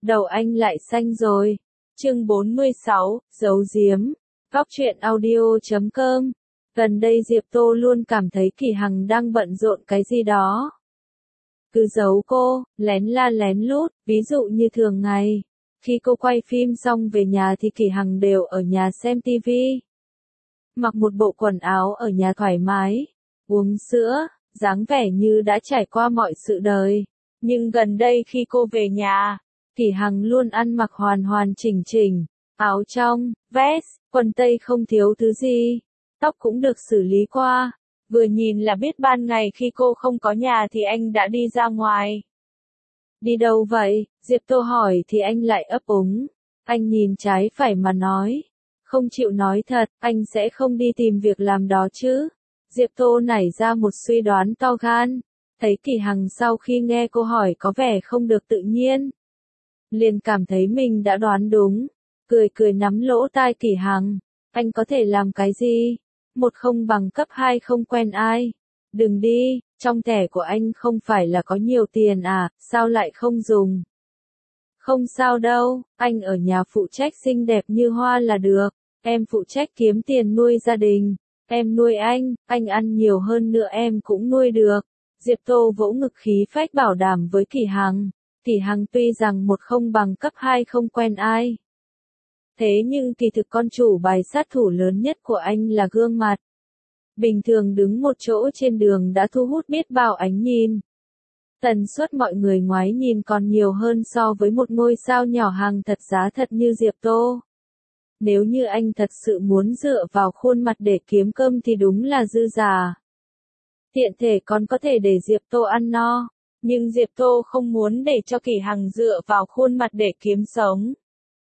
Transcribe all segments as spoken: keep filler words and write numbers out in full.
Đầu anh lại xanh rồi. Chương bốn mươi sáu, giấu giếm. Góc truyện audio chấm com. Gần đây Diệp Tô luôn cảm thấy Kỳ Hằng đang bận rộn cái gì đó. Cứ giấu cô, lén la lén lút, ví dụ như thường ngày. Khi cô quay phim xong về nhà thì Kỳ Hằng đều ở nhà xem tivi. Mặc một bộ quần áo ở nhà thoải mái, uống sữa, dáng vẻ như đã trải qua mọi sự đời. Nhưng gần đây khi cô về nhà, Kỳ Hằng luôn ăn mặc hoàn hoàn chỉnh chỉnh, áo trong, vest, quần tây không thiếu thứ gì, tóc cũng được xử lý qua, vừa nhìn là biết ban ngày khi cô không có nhà thì anh đã đi ra ngoài. Đi đâu vậy? Diệp Tô hỏi thì anh lại ấp úng. Anh nhìn trái phải mà nói. Không chịu nói thật, anh sẽ không đi tìm việc làm đó chứ. Diệp Tô nảy ra một suy đoán to gan. Thấy Kỳ Hằng sau khi nghe cô hỏi có vẻ không được tự nhiên. Liền cảm thấy mình đã đoán đúng. Cười cười nắm lỗ tai Kỳ Hằng. Anh có thể làm cái gì? Một không bằng cấp hai không quen ai. Đừng đi, trong thẻ của anh không phải là có nhiều tiền à, sao lại không dùng? Không sao đâu, anh ở nhà phụ trách xinh đẹp như hoa là được. Em phụ trách kiếm tiền nuôi gia đình. Em nuôi anh, anh ăn nhiều hơn nữa em cũng nuôi được. Diệp Tô vỗ ngực khí phách bảo đảm với Kỳ Hằng. Kỳ Hằng tuy rằng một không bằng cấp hai không quen ai. Thế nhưng kỳ thực con chủ bài sát thủ lớn nhất của anh là gương mặt. Bình thường đứng một chỗ trên đường đã thu hút biết bao ánh nhìn. Tần suất mọi người ngoái nhìn còn nhiều hơn so với một ngôi sao nhỏ hàng thật giá thật như Diệp Tô. Nếu như anh thật sự muốn dựa vào khuôn mặt để kiếm cơm thì đúng là dư giả. Tiện thể còn có thể để Diệp Tô ăn no. Nhưng Diệp Tô không muốn để cho Kỳ Hằng dựa vào khuôn mặt để kiếm sống.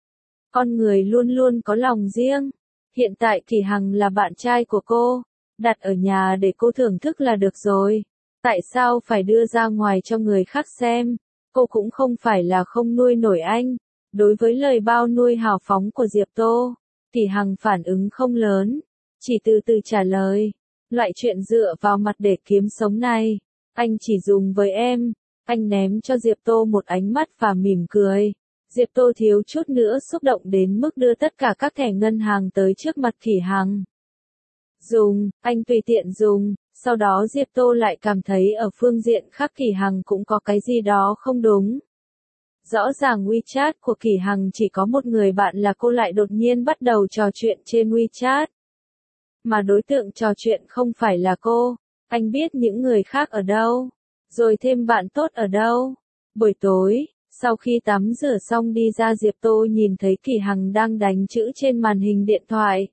Con người luôn luôn có lòng riêng. Hiện tại Kỳ Hằng là bạn trai của cô. Đặt ở nhà để cô thưởng thức là được rồi. Tại sao phải đưa ra ngoài cho người khác xem? Cô cũng không phải là không nuôi nổi anh. Đối với lời bao nuôi hào phóng của Diệp Tô, Kỳ Hằng phản ứng không lớn. Chỉ từ từ trả lời. Loại chuyện dựa vào mặt để kiếm sống này, anh chỉ dùng với em. Anh ném cho Diệp Tô một ánh mắt và mỉm cười. Diệp Tô thiếu chút nữa xúc động đến mức đưa tất cả các thẻ ngân hàng tới trước mặt Kỳ Hằng. Dùng, anh tùy tiện dùng, sau đó Diệp Tô lại cảm thấy ở phương diện khác Kỳ Hằng cũng có cái gì đó không đúng. Rõ ràng WeChat của Kỳ Hằng chỉ có một người bạn là cô lại đột nhiên bắt đầu trò chuyện trên WeChat. Mà đối tượng trò chuyện không phải là cô, anh biết những người khác ở đâu, rồi thêm bạn tốt ở đâu. Buổi tối, sau khi tắm rửa xong đi ra Diệp Tô nhìn thấy Kỳ Hằng đang đánh chữ trên màn hình điện thoại.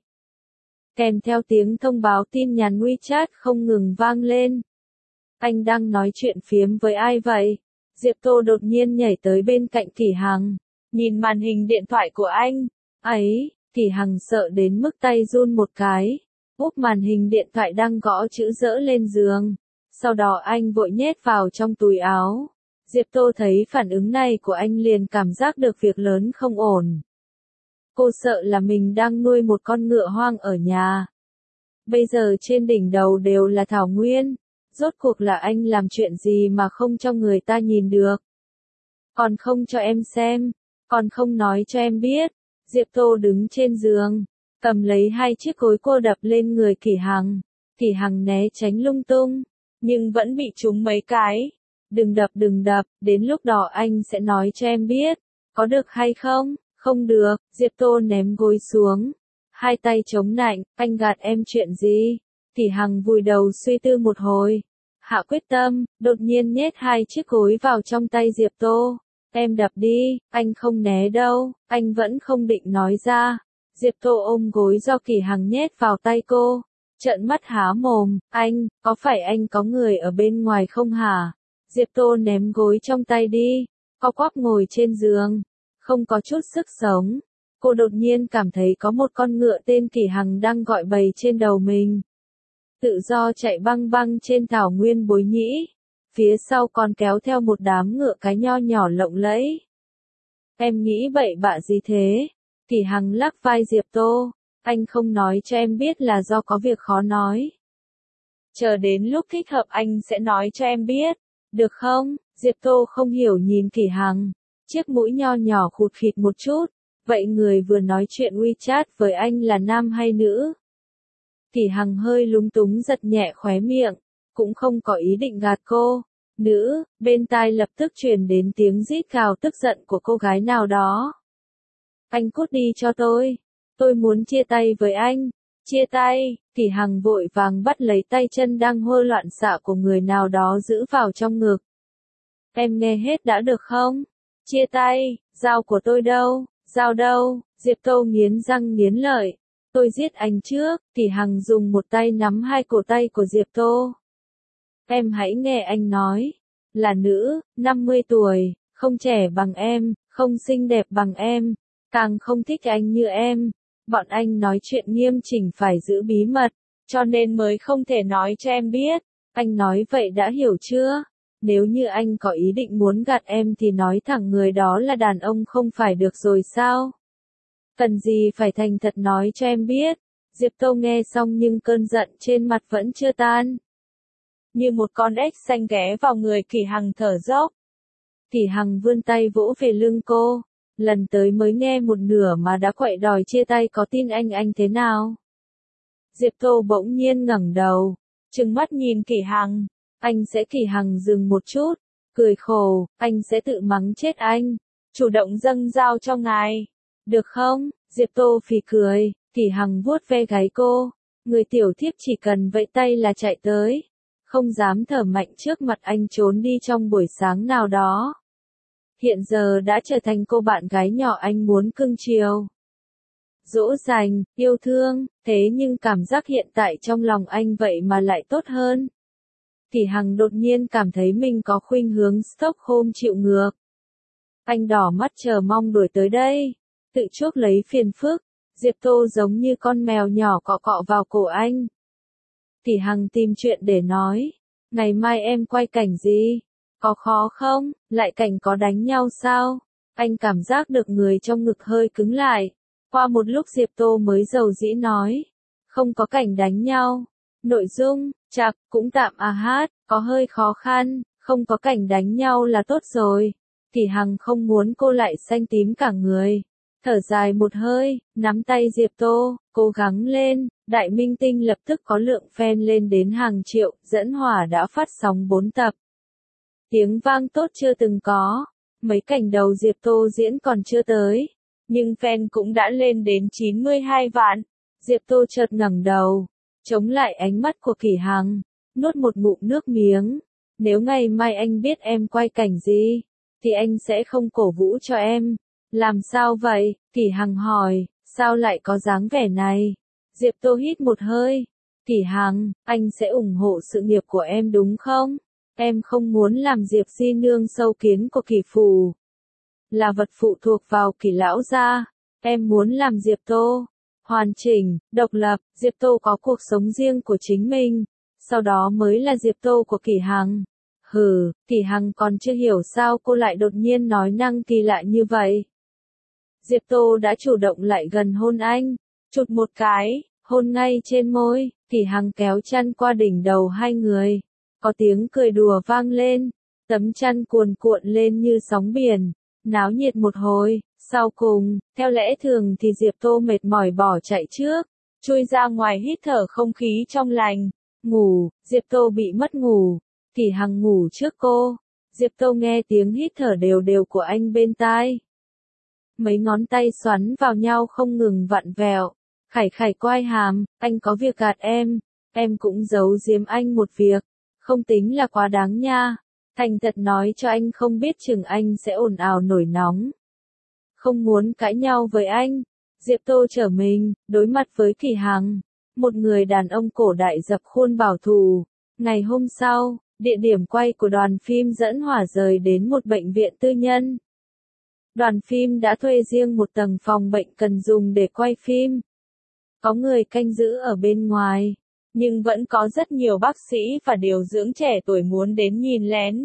Kèm theo tiếng thông báo tin nhắn WeChat không ngừng vang lên. Anh đang nói chuyện phiếm với ai vậy? Diệp Tô đột nhiên nhảy tới bên cạnh Kỳ Hằng, nhìn màn hình điện thoại của anh. Ấy, Kỳ Hằng sợ đến mức tay run một cái, úp màn hình điện thoại đang gõ chữ dỡ lên giường. Sau đó anh vội nhét vào trong túi áo. Diệp Tô thấy phản ứng này của anh liền cảm giác được việc lớn không ổn. Cô sợ là mình đang nuôi một con ngựa hoang ở nhà. Bây giờ trên đỉnh đầu đều là thảo nguyên. Rốt cuộc là anh làm chuyện gì mà không cho người ta nhìn được? Còn không cho em xem, còn không nói cho em biết. Diệp Tô đứng trên giường, cầm lấy hai chiếc gối cô đập lên người Kỳ Hằng. Kỳ Hằng né tránh lung tung, nhưng vẫn bị trúng mấy cái. Đừng đập đừng đập, đến lúc đó anh sẽ nói cho em biết. Có được hay không? Không được. Diệp Tô ném gối xuống, hai tay chống nạnh. Anh gạt em chuyện gì? Kỳ Hằng vùi đầu suy tư một hồi, hạ quyết tâm, đột nhiên nhét hai chiếc gối vào trong tay Diệp Tô. Em đập đi, anh không né đâu. Anh vẫn không định nói ra. Diệp Tô ôm gối do Kỳ Hằng nhét vào tay cô, trợn mắt há mồm. Anh, có phải anh có người ở bên ngoài không hả? Diệp Tô ném gối trong tay đi, co quắp ngồi trên giường, không có chút sức sống. Cô đột nhiên cảm thấy có một con ngựa tên Kỳ Hằng đang gọi bầy trên đầu mình. Tự do chạy băng băng trên thảo nguyên bối nhĩ. Phía sau còn kéo theo một đám ngựa cái nho nhỏ lộng lẫy. Em nghĩ bậy bạ gì thế? Kỳ Hằng lắc vai Diệp Tô. Anh không nói cho em biết là do có việc khó nói. Chờ đến lúc thích hợp anh sẽ nói cho em biết. Được không? Diệp Tô không hiểu nhìn Kỳ Hằng. chiếc mũi nho nhỏ khụt khịt một chút. Vậy người vừa nói chuyện WeChat với anh là nam hay nữ? Kỷ Hằng hơi lúng túng giật nhẹ khóe miệng, cũng không có ý định gạt cô. Nữ, bên tai lập tức truyền đến tiếng rít gào tức giận của cô gái nào đó. Anh cút đi cho tôi. Tôi muốn chia tay với anh. Chia tay, Kỷ Hằng vội vàng bắt lấy tay chân đang hô loạn xạ của người nào đó giữ vào trong ngực. Em nghe hết đã được không? Chia tay, dao của tôi đâu? Dao đâu? Diệp Tô nghiến răng nghiến lợi. Tôi giết anh trước. Kỷ Hằng dùng một tay nắm hai cổ tay của Diệp Tô. Em hãy nghe anh nói. Là nữ, năm mươi tuổi, không trẻ bằng em, không xinh đẹp bằng em, càng không thích anh như em. Bọn anh nói chuyện nghiêm chỉnh phải giữ bí mật, cho nên mới không thể nói cho em biết. Anh nói vậy đã hiểu chưa? Nếu như anh có ý định muốn gạt em thì nói thẳng người đó là đàn ông không phải được rồi sao? Cần gì phải thành thật nói cho em biết. Diệp Tô nghe xong nhưng cơn giận trên mặt vẫn chưa tan. Như một con ếch xanh ghé vào người Kỷ Hằng thở dốc. Kỷ Hằng vươn tay vỗ về lưng cô. Lần tới mới nghe một nửa mà đã quậy đòi chia tay, có tin anh anh thế nào? Diệp Tô bỗng nhiên ngẩng đầu, trừng mắt nhìn Kỷ Hằng. Anh sẽ Kỷ Hằng dừng một chút, cười khổ, anh sẽ tự mắng chết anh. Chủ động dâng dao cho ngài. Được không? Diệp Tô phì cười. Kỷ Hằng vuốt ve gáy cô. Người tiểu thiếp chỉ cần vẫy tay là chạy tới. Không dám thở mạnh trước mặt anh trốn đi trong buổi sáng nào đó. Hiện giờ đã trở thành cô bạn gái nhỏ anh muốn cưng chiều. Dỗ dành, yêu thương, thế nhưng cảm giác hiện tại trong lòng anh vậy mà lại tốt hơn. Kỷ Hằng đột nhiên cảm thấy mình có khuynh hướng Stockholm chịu ngược. Anh đỏ mắt chờ mong đuổi tới đây, tự chuốc lấy phiền phức. Diệp Tô giống như con mèo nhỏ cọ cọ vào cổ anh. Kỷ Hằng tìm chuyện để nói. Ngày mai em quay cảnh gì? Có khó không? Lại cảnh có đánh nhau sao? Anh cảm giác được người trong ngực hơi cứng lại. Qua một lúc Diệp Tô mới dầu dĩ nói. Không có cảnh đánh nhau. Nội dung, chạc, cũng tạm à hát, có hơi khó khăn, không có cảnh đánh nhau là tốt rồi. Kỷ Hằng không muốn cô lại xanh tím cả người. Thở dài một hơi, nắm tay Diệp Tô, cố gắng lên. Đại Minh Tinh lập tức có lượng fan lên đến hàng triệu, Dẫn Hỏa đã phát sóng bốn tập. Tiếng vang tốt chưa từng có. Mấy cảnh đầu Diệp Tô diễn còn chưa tới, nhưng fan cũng đã lên đến chín mươi hai vạn. Diệp Tô chợt ngẩng đầu, chống lại ánh mắt của Kỷ Hằng, nuốt một ngụm nước miếng. Nếu ngày mai anh biết em quay cảnh gì, thì anh sẽ không cổ vũ cho em. Làm sao vậy? Kỷ Hằng hỏi, sao lại có dáng vẻ này? Diệp Tô hít một hơi. Kỷ Hằng, anh sẽ ủng hộ sự nghiệp của em đúng không? Em không muốn làm Diệp Di Nương sâu kiến của Kỷ phủ. Là vật phụ thuộc vào Kỷ lão gia. Em muốn làm Diệp Tô hoàn chỉnh, độc lập, Diệp Tô có cuộc sống riêng của chính mình. Sau đó mới là Diệp Tô của Kỷ Hằng. Hừ, Kỷ Hằng còn chưa hiểu sao cô lại đột nhiên nói năng kỳ lạ như vậy. Diệp Tô đã chủ động lại gần hôn anh, chụt một cái, hôn ngay trên môi. Kỷ Hằng kéo chăn qua đỉnh đầu hai người. Có tiếng cười đùa vang lên, tấm chăn cuồn cuộn lên như sóng biển, náo nhiệt một hồi. Sau cùng, theo lẽ thường thì Diệp Tô mệt mỏi bỏ chạy trước, chui ra ngoài hít thở không khí trong lành. Ngủ, Diệp Tô bị mất ngủ. Kỷ Hằng ngủ trước cô. Diệp Tô nghe tiếng hít thở đều đều của anh bên tai. Mấy ngón tay xoắn vào nhau không ngừng vặn vẹo. Khải khải quai hàm, anh có việc gạt em. Em cũng giấu giếm anh một việc. Không tính là quá đáng nha. Thành thật nói cho anh không biết chừng anh sẽ ồn ào nổi nóng. Không muốn cãi nhau với anh. Diệp Tô trở mình, đối mặt với Kỷ Hằng. Một người đàn ông cổ đại dập khuôn bảo thủ. Ngày hôm sau, địa điểm quay của đoàn phim Dẫn Hỏa rời đến một bệnh viện tư nhân. Đoàn phim đã thuê riêng một tầng phòng bệnh cần dùng để quay phim. Có người canh giữ ở bên ngoài, nhưng vẫn có rất nhiều bác sĩ và điều dưỡng trẻ tuổi muốn đến nhìn lén.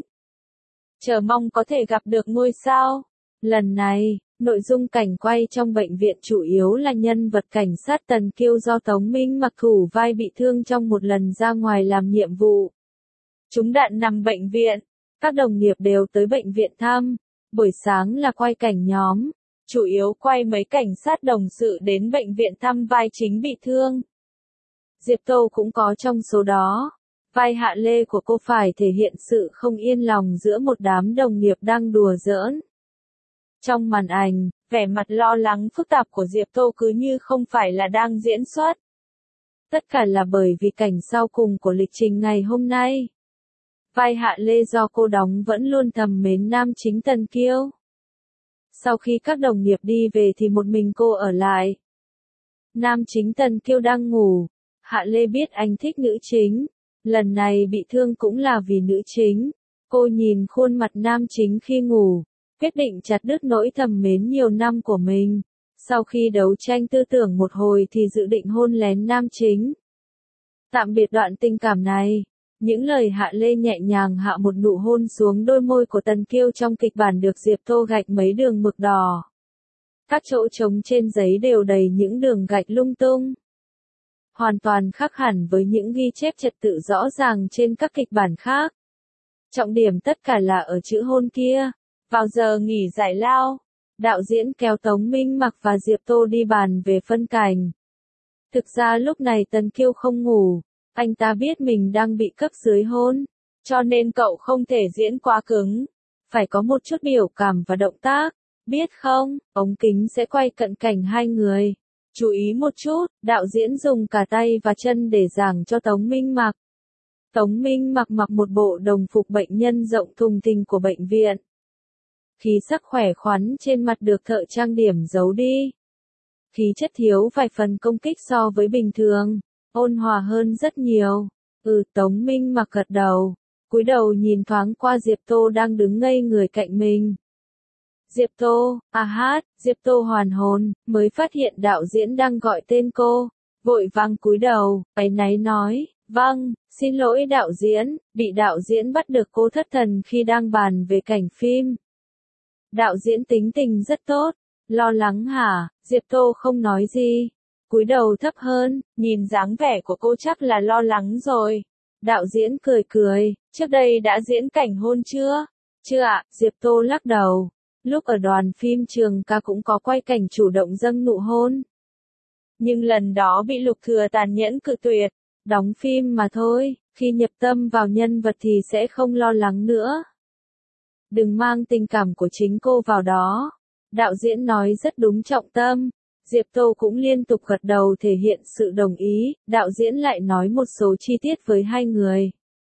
Chờ mong có thể gặp được ngôi sao. Lần này, nội dung cảnh quay trong bệnh viện chủ yếu là nhân vật cảnh sát Tần Kiêu do Tống Minh mặc thủ vai bị thương trong một lần ra ngoài làm nhiệm vụ. Chúng đạn nằm bệnh viện, các đồng nghiệp đều tới bệnh viện thăm. Buổi sáng là quay cảnh nhóm, chủ yếu quay mấy cảnh sát đồng sự đến bệnh viện thăm vai chính bị thương. Diệp Tô cũng có trong số đó. Vai Hạ Lê của cô phải thể hiện sự không yên lòng giữa một đám đồng nghiệp đang đùa giỡn. Trong màn ảnh, vẻ mặt lo lắng phức tạp của Diệp Tô cứ như không phải là đang diễn xuất. Tất cả là bởi vì cảnh sau cùng của lịch trình ngày hôm nay. Vai Hạ Lê do cô đóng vẫn luôn thầm mến nam chính Tần Kiêu. Sau khi các đồng nghiệp đi về thì một mình cô ở lại. Nam chính Tần Kiêu đang ngủ. Hạ Lê biết anh thích nữ chính. Lần này bị thương cũng là vì nữ chính. Cô nhìn khuôn mặt nam chính khi ngủ, quyết định chặt đứt nỗi thầm mến nhiều năm của mình. Sau khi đấu tranh tư tưởng một hồi thì dự định hôn lén nam chính. Tạm biệt đoạn tình cảm này. Những lời Hạ Lê nhẹ nhàng hạ một nụ hôn xuống đôi môi của Tần Kiêu trong kịch bản được Diệp Tô gạch mấy đường mực đỏ. Các chỗ trống trên giấy đều đầy những đường gạch lung tung. Hoàn toàn khác hẳn với những ghi chép trật tự rõ ràng trên các kịch bản khác. Trọng điểm tất cả là ở chữ hôn kia. Vào giờ nghỉ giải lao, đạo diễn kéo Tống Minh Mặc và Diệp Tô đi bàn về phân cảnh. Thực ra lúc này Tần Kiêu không ngủ, anh ta biết mình đang bị cấp dưới hôn, cho nên cậu không thể diễn quá cứng, phải có một chút biểu cảm và động tác, biết không, ống kính sẽ quay cận cảnh hai người. Chú ý một chút, đạo diễn dùng cả tay và chân để giảng cho Tống Minh Mặc. Tống Minh Mặc mặc một bộ đồng phục bệnh nhân rộng thùng thình của bệnh viện. Khí sắc khỏe khoắn trên mặt được thợ trang điểm giấu đi. Khí chất thiếu vài phần công kích so với bình thường, ôn hòa hơn rất nhiều. Ừ, Tống Minh Mặc gật đầu, cúi đầu nhìn thoáng qua Diệp Tô đang đứng ngây người cạnh mình. Diệp Tô, à hát, Diệp Tô hoàn hồn, mới phát hiện đạo diễn đang gọi tên cô, vội vàng cúi đầu, áy náy nói, vâng, xin lỗi đạo diễn, bị đạo diễn bắt được cô thất thần khi đang bàn về cảnh phim. Đạo diễn tính tình rất tốt, lo lắng hả, Diệp Tô không nói gì, cúi đầu thấp hơn, nhìn dáng vẻ của cô chắc là lo lắng rồi. Đạo diễn cười cười, trước đây đã diễn cảnh hôn chưa? Chưa ạ, Diệp Tô lắc đầu. Lúc ở đoàn phim Trường Ca cũng có quay cảnh chủ động dâng nụ hôn. Nhưng lần đó bị Lục Thừa tàn nhẫn cự tuyệt, đóng phim mà thôi, khi nhập tâm vào nhân vật thì sẽ không lo lắng nữa. Đừng mang tình cảm của chính cô vào đó. Đạo diễn nói rất đúng trọng tâm. Diệp Tô cũng liên tục gật đầu thể hiện sự đồng ý, đạo diễn lại nói một số chi tiết với hai người.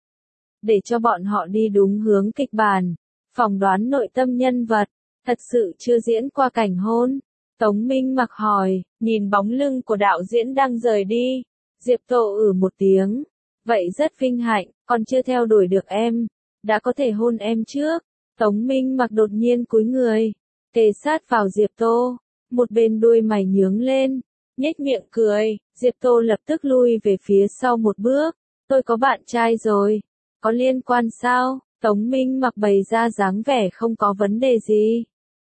Để cho bọn họ đi đúng hướng kịch bản, phỏng đoán nội tâm nhân vật. Thật sự chưa diễn qua cảnh hôn. Tống Minh Mặc hỏi, nhìn bóng lưng của đạo diễn đang rời đi. Diệp Tô ử một tiếng. Vậy rất vinh hạnh, còn chưa theo đuổi được em. Đã có thể hôn em trước. Tống Minh Mặc đột nhiên cúi người, kề sát vào Diệp Tô. Một bên đuôi mày nhướng lên, nhếch miệng cười. Diệp Tô lập tức lui về phía sau một bước. Tôi có bạn trai rồi. Có liên quan sao? Tống Minh Mặc bày ra dáng vẻ không có vấn đề gì.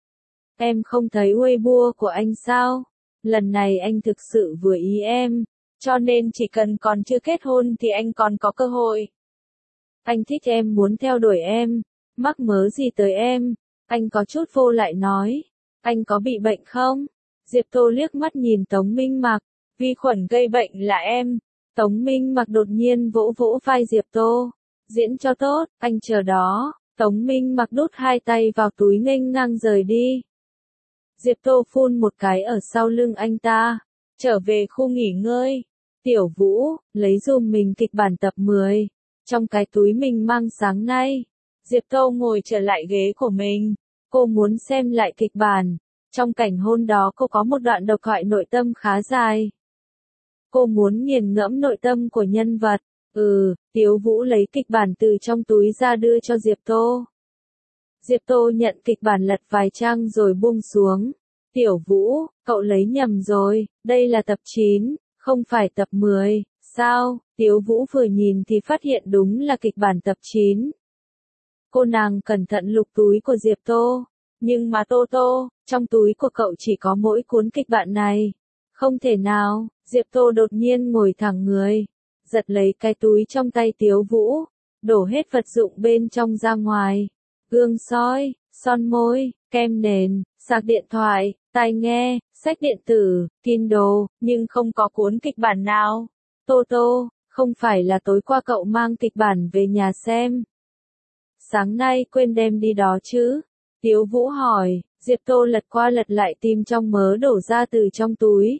Em không thấy Weibo của anh sao? Lần này anh thực sự vừa ý em, cho nên chỉ cần còn chưa kết hôn thì anh còn có cơ hội. Anh thích em, muốn theo đuổi em, mắc mớ gì tới em? Anh có chút vô lại nói. Anh có bị bệnh không? Diệp Tô liếc mắt nhìn Tống Minh Mặc. Vi khuẩn gây bệnh là em. Tống Minh Mặc đột nhiên vỗ vỗ vai Diệp Tô. Diễn cho tốt, anh chờ đó. Tống Minh Mặc đút hai tay vào túi nghênh ngang rời đi. Diệp Tô phun một cái ở sau lưng anh ta. Trở về khu nghỉ ngơi. Tiểu Vũ, lấy dùm mình kịch bản tập mười. Trong cái túi mình mang sáng nay. Diệp Tô ngồi trở lại ghế của mình. Cô muốn xem lại kịch bản. Trong cảnh hôn đó cô có một đoạn độc thoại nội tâm khá dài. Cô muốn nghiền ngẫm nội tâm của nhân vật. Ừ, Tiếu Vũ lấy kịch bản từ trong túi ra đưa cho Diệp Tô. Diệp Tô nhận kịch bản lật vài trang rồi buông xuống. Tiểu Vũ, cậu lấy nhầm rồi, đây là tập chín, không phải tập mười, sao? Tiếu Vũ vừa nhìn thì phát hiện đúng là kịch bản tập chín. Cô nàng cẩn thận lục túi của Diệp Tô. Nhưng mà Tô Tô, trong túi của cậu chỉ có mỗi cuốn kịch bản này. Không thể nào, Diệp Tô đột nhiên ngồi thẳng người. Giật lấy cái túi trong tay Tiếu Vũ. Đổ hết vật dụng bên trong ra ngoài. Gương soi, son môi, kem nền, sạc điện thoại, tai nghe, sách điện tử, Kindle, nhưng không có cuốn kịch bản nào. Tô Tô, không phải là tối qua cậu mang kịch bản về nhà xem. Sáng nay quên đem đi đó chứ? Tiếu Vũ hỏi, Diệp Tô lật qua lật lại tìm trong mớ đổ ra từ trong túi.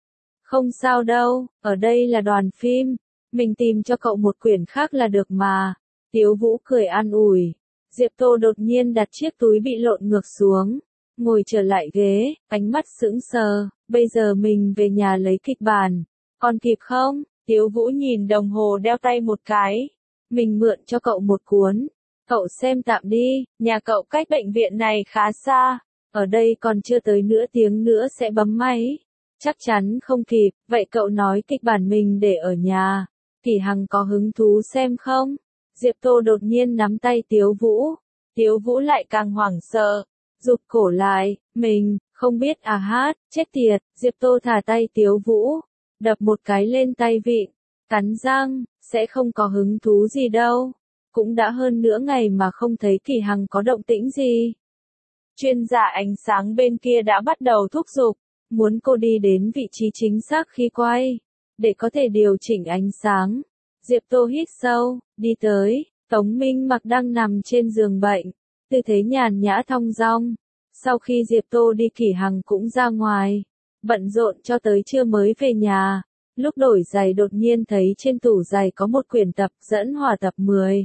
Không sao đâu, ở đây là đoàn phim, mình tìm cho cậu một quyển khác là được mà. Tiếu Vũ cười an ủi. Diệp Tô đột nhiên đặt chiếc túi bị lộn ngược xuống, ngồi trở lại ghế, ánh mắt sững sờ, bây giờ mình về nhà lấy kịch bản, còn kịp không? Tiếu Vũ nhìn đồng hồ đeo tay một cái, mình mượn cho cậu một cuốn, cậu xem tạm đi, nhà cậu cách bệnh viện này khá xa, ở đây còn chưa tới nửa tiếng nữa sẽ bấm máy, chắc chắn không kịp, vậy cậu nói kịch bản mình để ở nhà, Kỷ Hằng có hứng thú xem không? Diệp Tô đột nhiên nắm tay Tiếu Vũ, Tiếu Vũ lại càng hoảng sợ, rụt cổ lại, mình, không biết à hát, chết tiệt, Diệp Tô thả tay Tiếu Vũ, đập một cái lên tay vịn, cắn răng, sẽ không có hứng thú gì đâu, cũng đã hơn nửa ngày mà không thấy Kỷ Hằng có động tĩnh gì. Chuyên gia ánh sáng bên kia đã bắt đầu thúc giục, muốn cô đi đến vị trí chính xác khi quay, để có thể điều chỉnh ánh sáng. Diệp Tô hít sâu, đi tới, Tống Minh Mặc đang nằm trên giường bệnh, tư thế nhàn nhã thong dong. Sau khi Diệp Tô đi Kỷ Hằng cũng ra ngoài, bận rộn cho tới trưa mới về nhà. Lúc đổi giày đột nhiên thấy trên tủ giày có một quyển tập dẫn hỏa tập mười.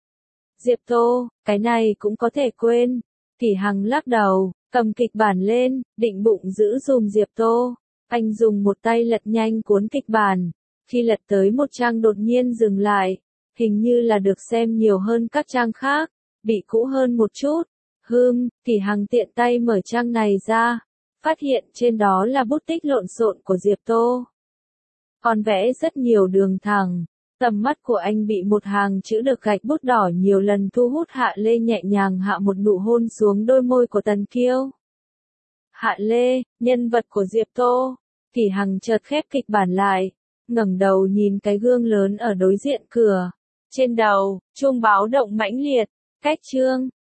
Diệp Tô, cái này cũng có thể quên. Kỷ Hằng lắc đầu, cầm kịch bản lên, định bụng giữ dùm Diệp Tô. Anh dùng một tay lật nhanh cuốn kịch bản. Khi lật tới một trang đột nhiên dừng lại, hình như là được xem nhiều hơn các trang khác, bị cũ hơn một chút. Hừm, Kỷ Hằng tiện tay mở trang này ra, phát hiện trên đó là bút tích lộn xộn của Diệp Tô. Còn vẽ rất nhiều đường thẳng, tầm mắt của anh bị một hàng chữ được gạch bút đỏ nhiều lần thu hút. Hạ Lê nhẹ nhàng hạ một nụ hôn xuống đôi môi của Tần Kiêu. Hạ Lê, nhân vật của Diệp Tô. Kỷ Hằng chợt khép kịch bản lại, ngẩng đầu nhìn cái gương lớn ở đối diện cửa. Trên đầu, chuông báo động mãnh liệt, cách chương.